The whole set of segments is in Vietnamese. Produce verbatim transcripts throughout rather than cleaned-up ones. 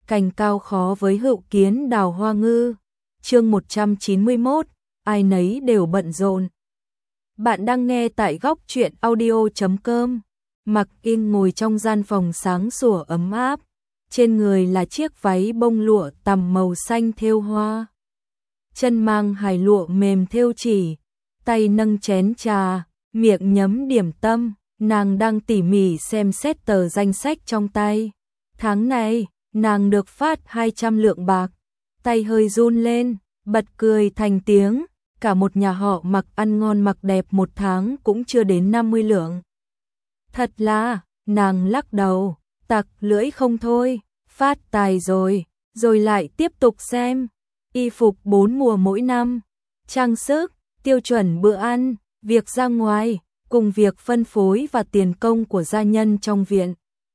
cành cao khó với hữu kiến đào hoa ngư. Chương một trăm chín mươi mốt, ai nấy đều bận rộn. Bạn đang nghe tại góc truyện audio chấm com. Mặc Yên ngồi trong gian phòng sáng sủa ấm áp, trên người là chiếc váy bông lụa tằm màu xanh thêu hoa, chân mang hài lụa mềm thêu chỉ, tay nâng chén trà, miệng nhấm điểm tâm, nàng đang tỉ mỉ xem xét tờ danh sách trong tay. Tháng này, nàng được phát hai trăm lượng bạc, tay hơi run lên, bật cười thành tiếng, cả một nhà họ Mặc ăn ngon mặc đẹp một tháng cũng chưa đến năm mươi lượng. Thật là, nàng lắc đầu, tặc lưỡi không thôi, phát tài rồi, rồi lại tiếp tục xem. Y phục bốn mùa mỗi năm, trang sức, tiêu chuẩn bữa ăn, việc ra ngoài, cùng việc phân phối và tiền công của gia nhân trong viện.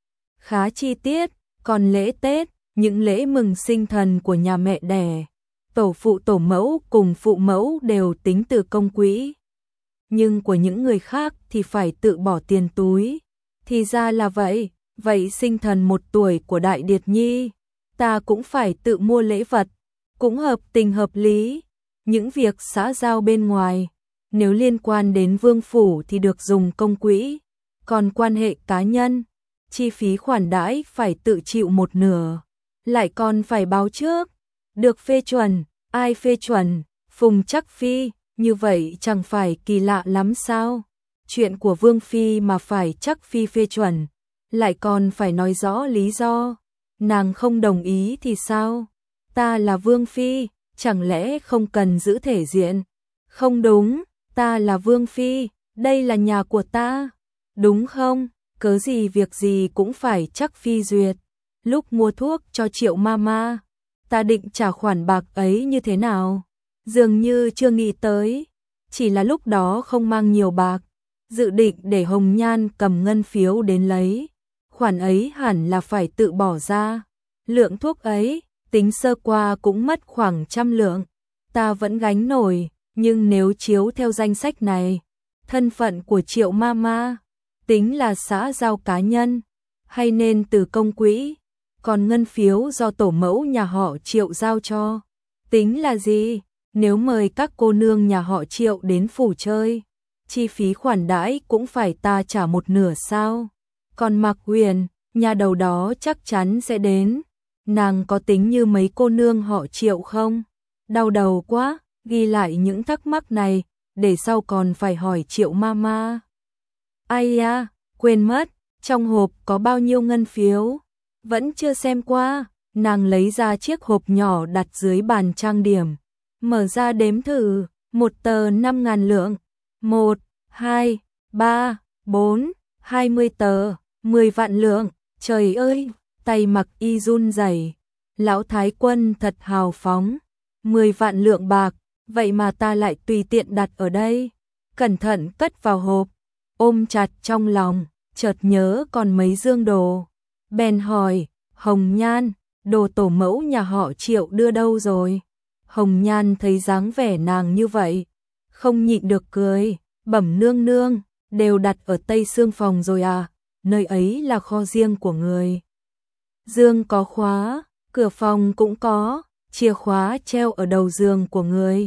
Khá chi tiết, còn lễ Tết, những lễ mừng sinh thần của nhà mẹ đẻ, tổ phụ tổ mẫu cùng phụ mẫu đều tính từ công quỹ. Nhưng của những người khác thì phải tự bỏ tiền túi. Thì ra là vậy, vậy sinh thần một tuổi của Đại Điệt Nhi, ta cũng phải tự mua lễ vật, cũng hợp tình hợp lý. Những việc xã giao bên ngoài, nếu liên quan đến vương phủ thì được dùng công quỹ, còn quan hệ cá nhân, chi phí khoản đãi phải tự chịu một nửa, lại còn phải báo trước, được phê chuẩn, ai phê chuẩn, Phùng Trắc Phi, như vậy chẳng phải kỳ lạ lắm sao? Chuyện của Vương Phi mà phải Trắc Phi phê chuẩn, lại còn phải nói rõ lý do, nàng không đồng ý thì sao? Ta là Vương Phi, chẳng lẽ không cần giữ thể diện? Không đúng, ta là Vương Phi, đây là nhà của ta, đúng không? Cớ gì việc gì cũng phải Trắc Phi duyệt. Lúc mua thuốc cho Triệu Mama, ta định trả khoản bạc ấy như thế nào? Dường như chưa nghĩ tới, chỉ là lúc đó không mang nhiều bạc, dự định để Hồng Nhan cầm ngân phiếu đến lấy. Khoản ấy hẳn là phải tự bỏ ra. Lượng thuốc ấy, tính sơ qua cũng mất khoảng trăm lượng. Ta vẫn gánh nổi, nhưng nếu chiếu theo danh sách này, thân phận của Triệu Mama, tính là xã giao cá nhân, hay nên từ công quỹ, còn ngân phiếu do tổ mẫu nhà họ Triệu giao cho, tính là gì? Nếu mời các cô nương nhà họ Triệu đến phủ chơi, chi phí khoản đãi cũng phải ta trả một nửa sao? Còn Mạc Huyền, nhà đầu đó chắc chắn sẽ đến, nàng có tính như mấy cô nương họ Triệu không? Đau đầu quá, ghi lại những thắc mắc này, để sau còn phải hỏi Triệu Mama. Ai da, quên mất, trong hộp có bao nhiêu ngân phiếu? Vẫn chưa xem qua, nàng lấy ra chiếc hộp nhỏ đặt dưới bàn trang điểm. Mở ra đếm thử, một tờ năm ngàn lượng, một, hai, ba, bốn, hai mươi tờ, mười vạn lượng, trời ơi, tay Mặc Y run rẩy. Lão Thái Quân thật hào phóng, mười vạn lượng bạc, vậy mà ta lại tùy tiện đặt ở đây. Cẩn thận cất vào hộp, ôm chặt trong lòng, chợt nhớ còn mấy dương đồ. Bèn hỏi, Hồng Nhan, đồ tổ mẫu nhà họ Triệu đưa đâu rồi? Hồng Nhan thấy dáng vẻ nàng như vậy, không nhịn được cười, bẩm nương nương, đều đặt ở tây xương phòng rồi à, nơi ấy là kho riêng của người. Dương có khóa, cửa phòng cũng có, chìa khóa treo ở đầu giường của người.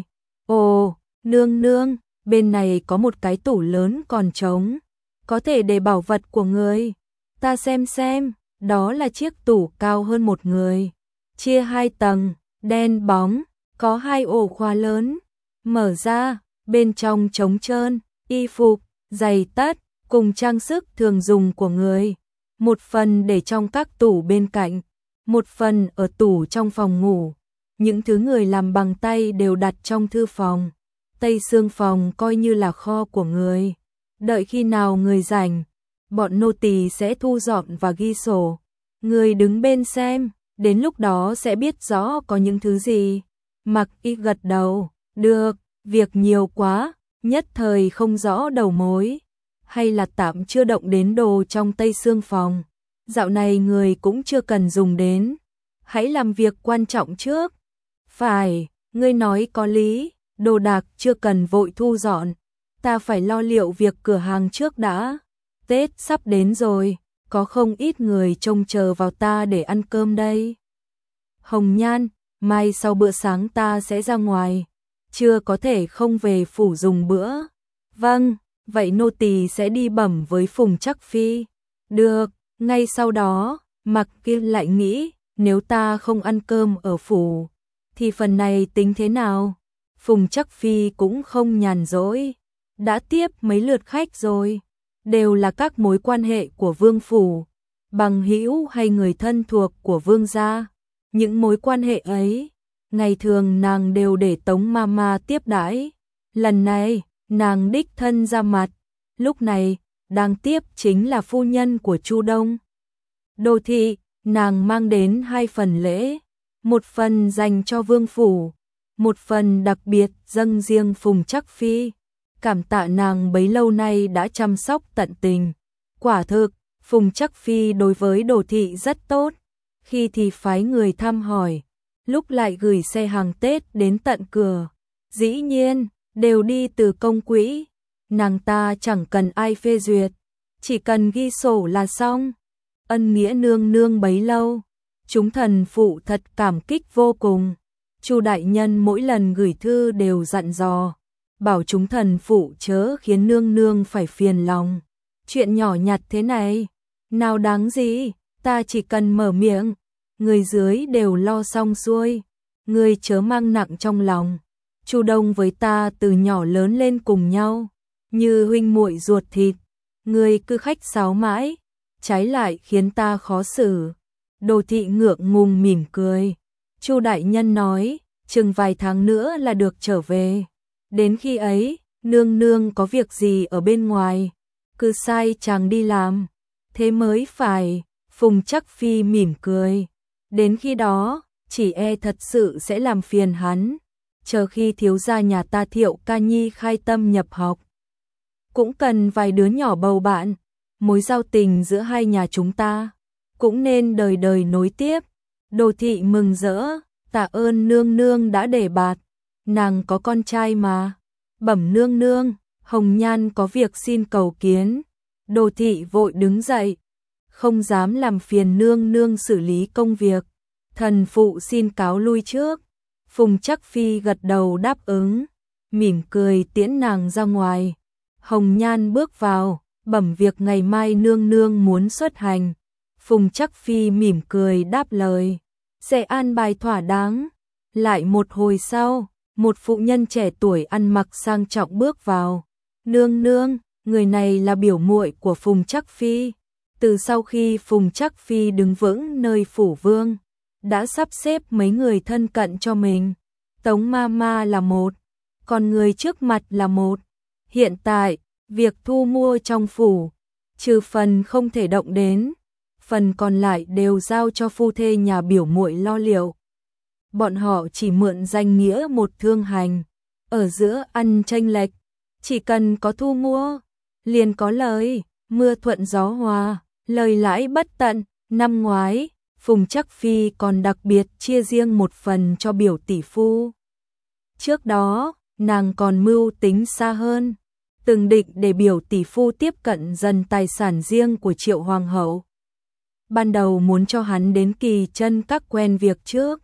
Ồ, nương nương, bên này có một cái tủ lớn còn trống, có thể để bảo vật của người. Ta xem xem, đó là chiếc tủ cao hơn một người, chia hai tầng, đen bóng, có hai ổ khóa lớn, mở ra, bên trong trống trơn, y phục, giày tất, cùng trang sức thường dùng của người. Một phần để trong các tủ bên cạnh, một phần ở tủ trong phòng ngủ. Những thứ người làm bằng tay đều đặt trong thư phòng. Tây xương phòng coi như là kho của người. Đợi khi nào người rảnh, bọn nô tỳ sẽ thu dọn và ghi sổ. Người đứng bên xem, đến lúc đó sẽ biết rõ có những thứ gì. Mặc Y gật đầu, được, việc nhiều quá, nhất thời không rõ đầu mối. Hay là tạm chưa động đến đồ trong Tây xương phòng. Dạo này người cũng chưa cần dùng đến. Hãy làm việc quan trọng trước. Phải, ngươi nói có lý, đồ đạc chưa cần vội thu dọn. Ta phải lo liệu việc cửa hàng trước đã. Tết sắp đến rồi, có không ít người trông chờ vào ta để ăn cơm đây. Hồng Nhan, mai sau bữa sáng ta sẽ ra ngoài, chưa có thể không về phủ dùng bữa. Vâng, vậy nô tỳ sẽ đi bẩm với Phùng Trắc Phi. Được, ngay sau đó, Mặc Kiên lại nghĩ, nếu ta không ăn cơm ở phủ, thì phần này tính thế nào? Phùng Trắc Phi cũng không nhàn rỗi, đã tiếp mấy lượt khách rồi, đều là các mối quan hệ của vương phủ, bằng hữu hay người thân thuộc của vương gia. Những mối quan hệ ấy, ngày thường nàng đều để Tống Mama tiếp đãi. Lần này, nàng đích thân ra mặt, lúc này, đang tiếp chính là phu nhân của Chu Đông. Đô thị, nàng mang đến hai phần lễ, một phần dành cho vương phủ, một phần đặc biệt dâng riêng Phùng Trắc Phi. Cảm tạ nàng bấy lâu nay đã chăm sóc tận tình. Quả thực, Phùng Trắc Phi đối với Đô thị rất tốt, khi thì phái người thăm hỏi, lúc lại gửi xe hàng Tết đến tận cửa. Dĩ nhiên, đều đi từ công quỹ, nàng ta chẳng cần ai phê duyệt, chỉ cần ghi sổ là xong. Ân nghĩa nương nương bấy lâu, chúng thần phụ thật cảm kích vô cùng. Chu đại nhân mỗi lần gửi thư đều dặn dò, bảo chúng thần phụ chớ khiến nương nương phải phiền lòng. Chuyện nhỏ nhặt thế này, nào đáng gì, ta chỉ cần mở miệng, người dưới đều lo xong xuôi, ngươi chớ mang nặng trong lòng. Chu Đông với ta từ nhỏ lớn lên cùng nhau, như huynh muội ruột thịt, ngươi cứ khách sáo mãi, trái lại khiến ta khó xử. Đô thị ngượng ngùng mỉm cười. Chu đại nhân nói, chừng vài tháng nữa là được trở về. Đến khi ấy, nương nương có việc gì ở bên ngoài, cứ sai chàng đi làm, thế mới phải. Phùng Trắc Phi mỉm cười. Đến khi đó, chỉ e thật sự sẽ làm phiền hắn. Chờ khi thiếu gia nhà ta Thiệu Ca Nhi khai tâm nhập học, cũng cần vài đứa nhỏ bầu bạn, mối giao tình giữa hai nhà chúng ta cũng nên đời đời nối tiếp. Đô thị mừng rỡ, tạ ơn nương nương đã đề bạt, nàng có con trai mà. Bẩm nương nương, Hồng Nhan có việc xin cầu kiến. Đô thị vội đứng dậy, không dám làm phiền nương nương xử lý công việc, thần phụ xin cáo lui trước. Phùng Trắc Phi gật đầu đáp ứng, mỉm cười tiễn nàng ra ngoài. Hồng Nhan bước vào, bẩm việc ngày mai nương nương muốn xuất hành. Phùng Trắc Phi mỉm cười đáp lời, sẽ an bài thỏa đáng. Lại một hồi sau, một phụ nhân trẻ tuổi ăn mặc sang trọng bước vào. Nương nương, người này là biểu muội của Phùng Trắc Phi. Từ sau khi Phùng Trắc Phi đứng vững nơi phủ vương, đã sắp xếp mấy người thân cận cho mình. Tống Mama là một, còn người trước mặt là một. Hiện tại, việc thu mua trong phủ, trừ phần không thể động đến, phần còn lại đều giao cho phu thê nhà biểu muội lo liệu. Bọn họ chỉ mượn danh nghĩa một thương hành, ở giữa ăn chênh lệch, chỉ cần có thu mua, liền có lời, mưa thuận gió hòa, lời lãi bất tận. Năm ngoái, Phùng Trắc Phi còn đặc biệt chia riêng một phần cho biểu tỷ phu. Trước đó, nàng còn mưu tính xa hơn, từng định để biểu tỷ phu tiếp cận dần tài sản riêng của Triệu Hoàng hậu. Ban đầu muốn cho hắn đến Kỳ Chân Các quen việc trước.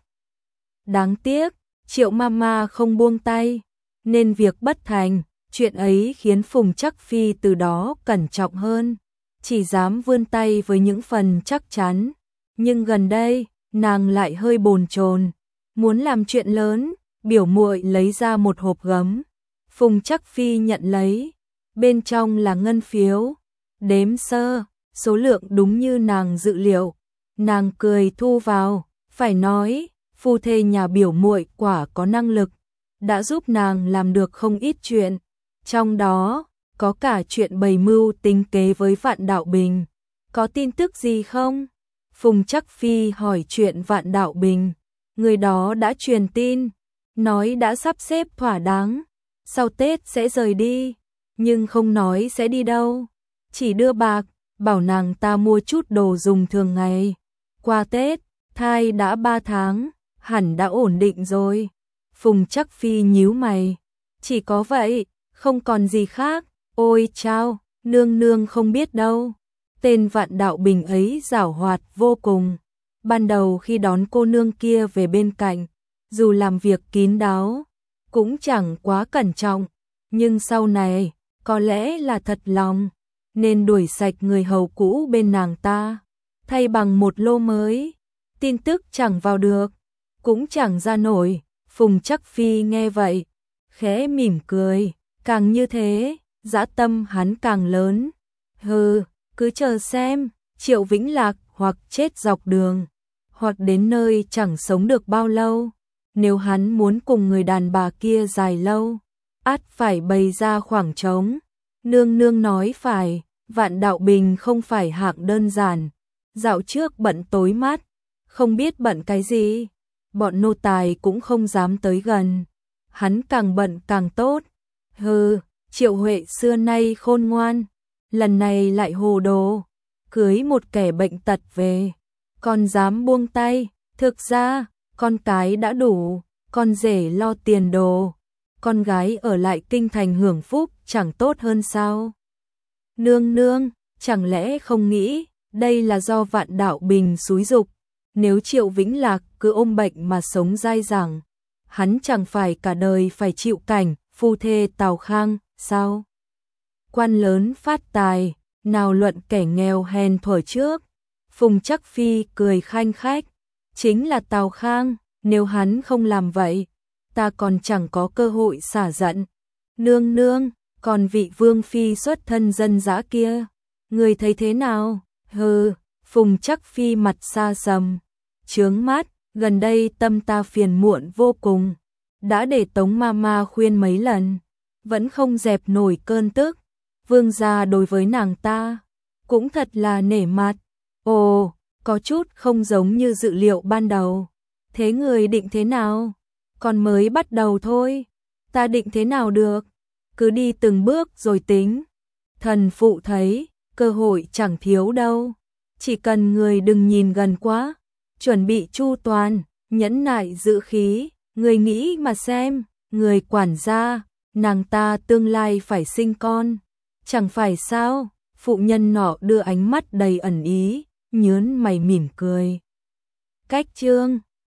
Đáng tiếc, Triệu Mama không buông tay, nên việc bất thành. Chuyện ấy khiến Phùng Trắc Phi từ đó cẩn trọng hơn, chỉ dám vươn tay với những phần chắc chắn. Nhưng gần đây, nàng lại hơi bồn chồn, muốn làm chuyện lớn. Biểu muội lấy ra một hộp gấm, Phùng Trắc Phi nhận lấy, bên trong là ngân phiếu, đếm sơ, số lượng đúng như nàng dự liệu. Nàng cười thu vào, phải nói, phu thê nhà biểu muội quả có năng lực, đã giúp nàng làm được không ít chuyện, trong đó có cả chuyện bày mưu tính kế với Vạn Đạo Bình. Có tin tức gì không? Phùng Trắc Phi hỏi chuyện Vạn Đạo Bình. Người đó đã truyền tin, nói đã sắp xếp thỏa đáng, sau Tết sẽ rời đi, nhưng không nói sẽ đi đâu, chỉ đưa bạc, bảo nàng ta mua chút đồ dùng thường ngày. Qua Tết, thai đã ba tháng, hẳn đã ổn định rồi. Phùng Trắc Phi nhíu mày, chỉ có vậy, không còn gì khác. Ôi chao, nương nương không biết đâu, tên Vạn Đạo Bình ấy giảo hoạt vô cùng, Ban đầu khi đón cô nương kia về bên cạnh, dù làm việc kín đáo, cũng chẳng quá cẩn trọng, nhưng sau này, có lẽ là thật lòng, nên đuổi sạch người hầu cũ bên nàng ta, thay bằng một lô mới. Tin tức chẳng vào được, cũng chẳng ra nổi. Phùng Trắc Phi nghe vậy, khẽ mỉm cười, càng như thế, dã tâm hắn càng lớn. Hừ, cứ chờ xem, Triệu Vĩnh Lạc hoặc chết dọc đường, hoặc đến nơi chẳng sống được bao lâu. Nếu hắn muốn cùng người đàn bà kia dài lâu, ắt phải bày ra khoảng trống. Nương nương nói phải, Vạn Đạo Bình không phải hạng đơn giản. Dạo trước bận tối mát, không biết bận cái gì, bọn nô tài cũng không dám tới gần. Hắn càng bận càng tốt. Hừ, Triệu Huệ xưa nay khôn ngoan, lần này lại hồ đồ, cưới một kẻ bệnh tật về, còn dám buông tay. Thực ra, con cái đã đủ, con rể lo tiền đồ, con gái ở lại kinh thành hưởng phúc chẳng tốt hơn sao? Nương nương, chẳng lẽ không nghĩ đây là do Vạn Đạo Bình xúi giục? Nếu Triệu Vĩnh Lạc cứ ôm bệnh mà sống dai dẳng, hắn chẳng phải cả đời phải chịu cảnh phu thê Tào Khang sao? Quan lớn phát tài, nào luận kẻ nghèo hèn thuở trước. Phùng Trắc Phi cười khanh khách, chính là Tào Khang, nếu hắn không làm vậy, ta còn chẳng có cơ hội xả giận. Nương nương, còn vị vương phi xuất thân dân dã kia, người thấy thế nào? Hừ, Phùng Trắc Phi mặt xa sầm, chướng mắt, gần đây tâm ta phiền muộn vô cùng, đã để Tống Mama khuyên mấy lần, vẫn không dẹp nổi cơn tức. Vương gia đối với nàng ta cũng thật là nể mặt. Ồ, có chút không giống như dự liệu ban đầu. Thế người định thế nào? Còn mới bắt đầu thôi, ta định thế nào được? Cứ đi từng bước rồi tính. Thần phụ thấy, cơ hội chẳng thiếu đâu. Chỉ cần người đừng nhìn gần quá, chuẩn bị chu toàn, nhẫn nại giữ khí. Người nghĩ mà xem, người quản gia, nàng ta tương lai phải sinh con. Chẳng phải sao? Phụ nhân nọ đưa ánh mắt đầy ẩn ý, nhớn mày mỉm cười. Cách chương